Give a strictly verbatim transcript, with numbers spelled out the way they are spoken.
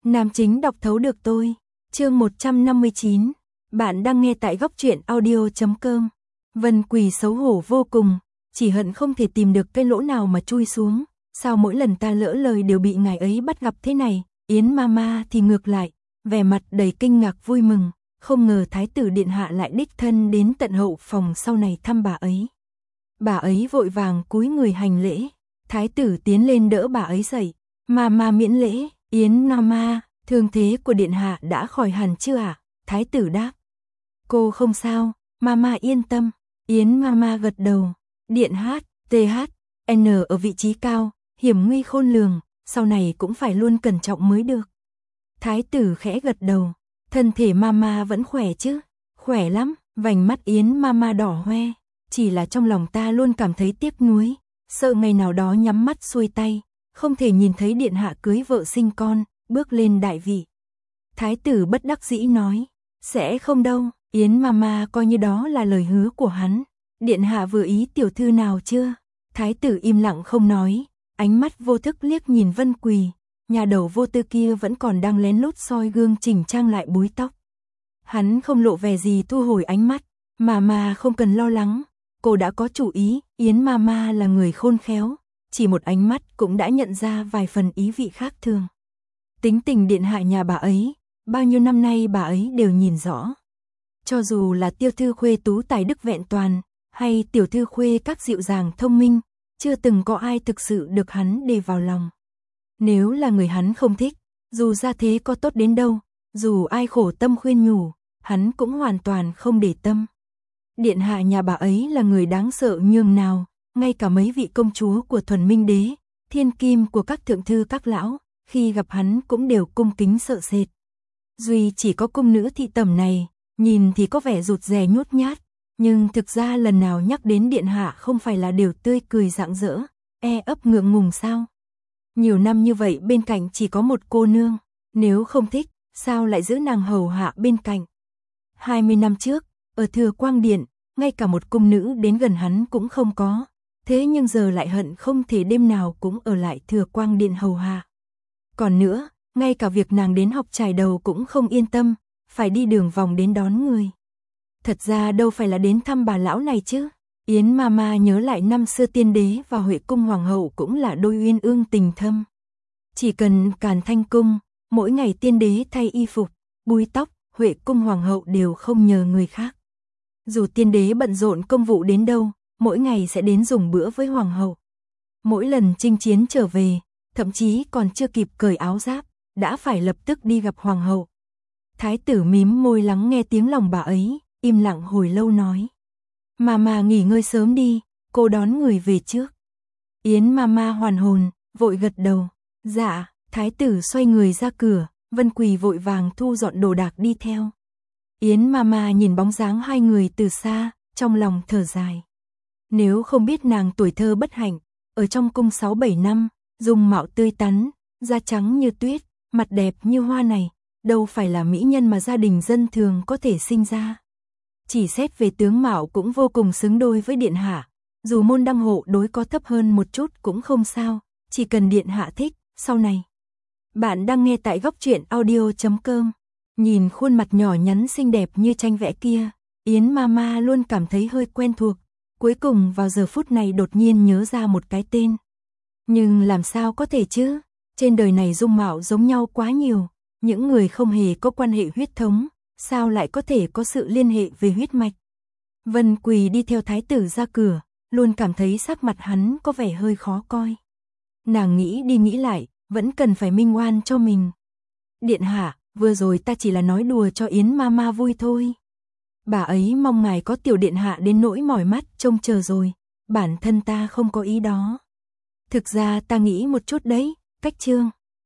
Nam chính đọc thấu được tôi. Chương một trăm năm mươi chín. Bạn đang nghe tại góc truyện audio chấm com. Vân Quỳ xấu hổ vô cùng, chỉ hận không thể tìm được cái lỗ nào mà chui xuống. Sao mỗi lần ta lỡ lời đều bị ngài ấy bắt gặp thế này? Yến Mama thì ngược lại, vẻ mặt đầy kinh ngạc vui mừng, không ngờ Thái tử điện hạ lại đích thân đến tận hậu phòng sau này thăm bà ấy. Bà ấy vội vàng cúi người hành lễ, Thái tử tiến lên đỡ bà ấy dậy. Mama miễn lễ. Yến Mama, thương thế của điện hạ đã khỏi hẳn chưa ạ? À? Thái tử đáp. Cô không sao, Mama yên tâm. Yến Mama gật đầu. Điện hát, tê hát, N ở vị trí cao, hiểm nguy khôn lường, sau này cũng phải luôn cẩn trọng mới được. Thái tử khẽ gật đầu. Thân thể Mama vẫn khỏe chứ? Khỏe lắm. Vành mắt Yến Mama đỏ hoe. Chỉ là trong lòng ta luôn cảm thấy tiếc nuối, sợ ngày nào đó nhắm mắt xuôi tay, không thể nhìn thấy điện hạ cưới vợ sinh con, bước lên đại vị. Thái tử bất đắc dĩ nói. Sẽ không đâu. Yến Mama coi như đó là lời hứa của hắn. Điện hạ vừa ý tiểu thư nào chưa? Thái tử im lặng không nói, ánh mắt vô thức liếc nhìn Vân Quỳ. Nhà đầu vô tư kia vẫn còn đang lén lút soi gương chỉnh trang lại búi tóc. Hắn không lộ vẻ gì thu hồi ánh mắt. Mama không cần lo lắng, cô đã có chủ ý. Yến Mama là người khôn khéo, chỉ một ánh mắt cũng đã nhận ra vài phần ý vị khác thường. Tính tình điện hạ nhà bà ấy, bao nhiêu năm nay bà ấy đều nhìn rõ. Cho dù là tiêu thư khuê tú tài đức vẹn toàn, hay tiểu thư khuê các dịu dàng thông minh, chưa từng có ai thực sự được hắn để vào lòng. Nếu là người hắn không thích, dù gia thế có tốt đến đâu, dù ai khổ tâm khuyên nhủ, hắn cũng hoàn toàn không để tâm. Điện hạ nhà bà ấy là người đáng sợ nhường nào, ngay cả mấy vị công chúa của Thuần Minh Đế, thiên kim của các thượng thư các lão, khi gặp hắn cũng đều cung kính sợ sệt. Duy chỉ có cung nữ thị tẩm này, nhìn thì có vẻ rụt rè nhút nhát, nhưng thực ra lần nào nhắc đến điện hạ không phải là đều tươi cười rạng rỡ, e ấp ngượng ngùng sao? Nhiều năm như vậy bên cạnh chỉ có một cô nương, nếu không thích, sao lại giữ nàng hầu hạ bên cạnh? hai mươi năm trước, ở Thừa Quang Điện, ngay cả một cung nữ đến gần hắn cũng không có, thế nhưng giờ lại hận không thể đêm nào cũng ở lại Thừa Quang Điện hầu hạ. Còn nữa, ngay cả việc nàng đến học chải đầu cũng không yên tâm, phải đi đường vòng đến đón người. Thật ra đâu phải là đến thăm bà lão này chứ. Yến Mama nhớ lại năm xưa tiên đế và Huệ cung hoàng hậu cũng là đôi uyên ương tình thâm. Chỉ cần Càn Thanh cung, mỗi ngày tiên đế thay y phục, búi tóc, Huệ cung hoàng hậu đều không nhờ người khác. Dù tiên đế bận rộn công vụ đến đâu, mỗi ngày sẽ đến dùng bữa với hoàng hậu. Mỗi lần chinh chiến trở về, thậm chí còn chưa kịp cởi áo giáp, đã phải lập tức đi gặp hoàng hậu. Thái tử mím môi lắng nghe tiếng lòng bà ấy, im lặng hồi lâu nói. Mama nghỉ ngơi sớm đi, cô đón người về trước. Yến Mama hoàn hồn, vội gật đầu. Dạ. Thái tử xoay người ra cửa, Vân Quỳ vội vàng thu dọn đồ đạc đi theo. Yến Mama nhìn bóng dáng hai người từ xa, trong lòng thở dài. Nếu không biết nàng tuổi thơ bất hạnh, ở trong cung sáu bảy năm, dung mạo tươi tắn, da trắng như tuyết, mặt đẹp như hoa này, đâu phải là mỹ nhân mà gia đình dân thường có thể sinh ra. Chỉ xét về tướng mạo cũng vô cùng xứng đôi với điện hạ, dù môn đăng hộ đối có thấp hơn một chút cũng không sao, chỉ cần điện hạ thích, sau này. Bạn đang nghe tại góc truyện audio chấm com. Nhìn khuôn mặt nhỏ nhắn xinh đẹp như tranh vẽ kia, Yến Mama luôn cảm thấy hơi quen thuộc, cuối cùng vào giờ phút này đột nhiên nhớ ra một cái tên. Nhưng làm sao có thể chứ? Trên đời này dung mạo giống nhau quá nhiều, những người không hề có quan hệ huyết thống, sao lại có thể có sự liên hệ về huyết mạch? Vân Quỳ đi theo thái tử ra cửa, luôn cảm thấy sắc mặt hắn có vẻ hơi khó coi. Nàng nghĩ đi nghĩ lại, vẫn cần phải minh oan cho mình. Điện hạ, vừa rồi ta chỉ là nói đùa cho Yến Mama vui thôi. Bà ấy mong ngài có tiểu điện hạ đến nỗi mỏi mắt trông chờ rồi, bản thân ta không có ý đó. Thực ra ta nghĩ một chút đấy, cách chương.